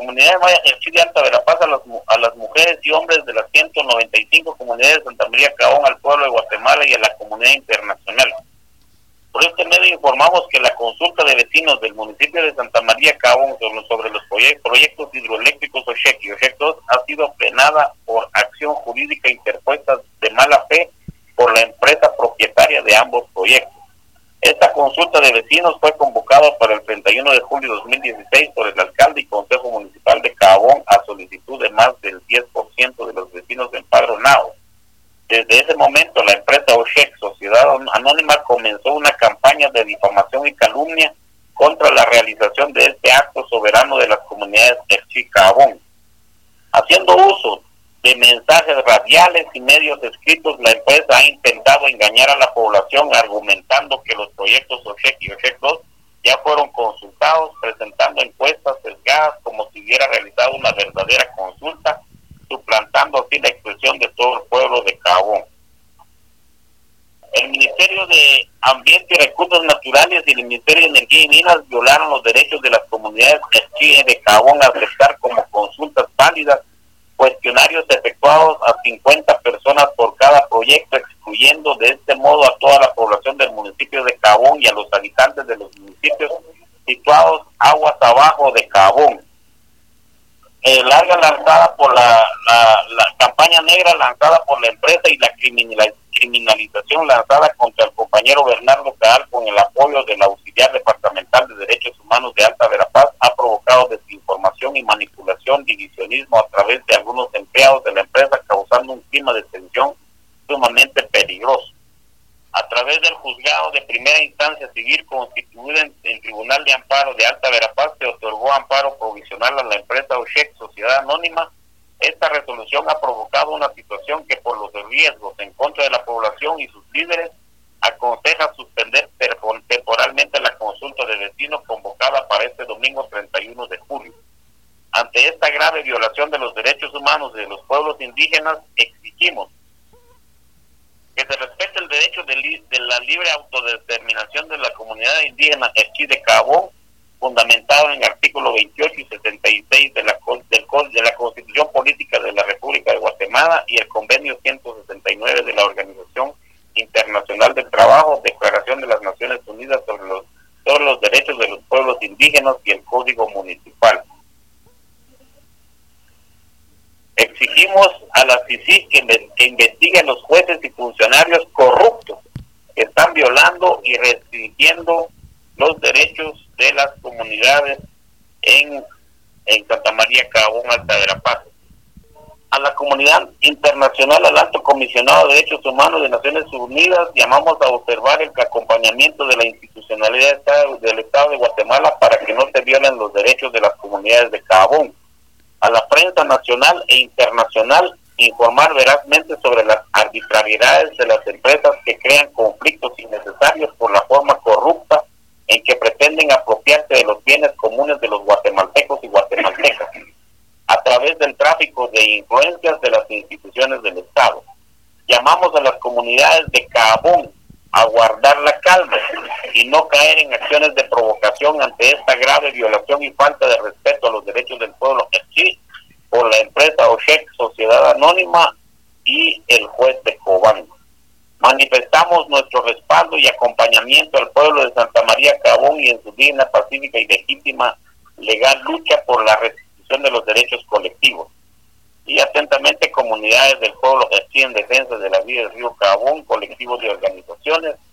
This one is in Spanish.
comunidad Maya Jerchí de Alta Verapaz, a las mujeres y hombres de las 195 comunidades de Santa María Cabón, al pueblo de Guatemala y a la comunidad internacional. Por este medio informamos que la consulta de vecinos del municipio de Santa María Cabón sobre los proyectos hidroeléctricos OSHEC y OSHEC 2 ha sido frenada por acción jurídica interpuesta de mala fe por la empresa propietaria de ambos proyectos. Esta consulta de vecinos fue convocada para el 31 de julio de 2016 por el alcalde y consejo municipal de Cabón a solicitud de más del 10% de los vecinos empadronados. Desde ese momento, la empresa OSHEC, Sociedad Anónima, comenzó una campaña de difamación y calumnia contra la realización de este acto soberano de las comunidades Jerchí Cabón. Haciendo uso de mensajes radiales y medios escritos, la empresa ha intentado engañar a la población argumentando que los proyectos OSHEC y OSHEC 2 ya fueron consultados, presentando encuestas sesgadas como si hubiera realizado una verdadera consulta, suplantando así la expresión de todo el pueblo de Cabón. El Ministerio de Ambiente y Recursos Naturales y el Ministerio de Energía y Minas violaron los derechos de las comunidades Jerchí de Cabón al aceptar como consultas válidas cuestionarios efectuados a 50 personas por cada proyecto, excluyendo de este modo a toda la población del municipio de Cabón y a los habitantes de los municipios situados aguas abajo de Cabón. Larga lanzada por la campaña negra lanzada por la empresa y la criminalización lanzada contra el compañero Bernardo Caal con el apoyo del auxiliar departamental de Derechos Humanos de Alta Verapaz ha provocado desinformación y manipulación, divisionismo a través de algunos empleados de la empresa, causando un clima de tensión sumamente peligroso. A través del juzgado de primera instancia civil constituido en el Tribunal de Amparo de Alta Verapaz, se otorgó amparo provisional a la empresa OSHEC, Sociedad Anónima. Esta resolución ha provocado una situación que, por los riesgos en contra de la población y sus líderes, aconseja suspender temporalmente la consulta de vecinos convocada para este domingo 31 de julio. Ante esta grave violación de los derechos humanos de los pueblos indígenas, exigimos que se respete el derecho de la libre autodeterminación de la comunidad indígena Jerchí de Cabón, fundamentado en el artículo 28 y 76 de la Constitución Política de la República de Guatemala y el convenio 169 de la Organización Internacional del Trabajo, Declaración de las Naciones Unidas sobre los derechos de los pueblos indígenas y el Código Municipal. Exigimos a la CICIG que investiguen los jueces y funcionarios corruptos que están violando y restringiendo los derechos de las comunidades en Santa María Cabón, Alta Verapaz. A la comunidad internacional, al Alto Comisionado de Derechos Humanos de Naciones Unidas, llamamos a observar el acompañamiento de la institucionalidad del Estado de Guatemala para que no se violen los derechos de las comunidades de Cabón. A la prensa nacional e internacional, informar verazmente sobre las arbitrariedades de las empresas que crean conflictos innecesarios por la forma corrupta en que pretenden apropiarse de los bienes comunes de los guatemaltecos y guatemaltecas a través del tráfico de influencias de las instituciones del Estado. Llamamos a las comunidades de Cabón a guardar la calma y no caer en acciones de provocación ante esta grave violación y falta de respeto a los derechos del pueblo Jerchí por la empresa OSHEC, Sociedad Anónima y el juez de Cobán. Manifestamos nuestro respaldo y acompañamiento al pueblo de Santa María Cabón y en su digna, pacífica y legítima legal lucha por la restitución de los derechos colectivos. Y atentamente, comunidades del pueblo Jerchí en defensa de la vida del río Cabón, colectivos de organizaciones,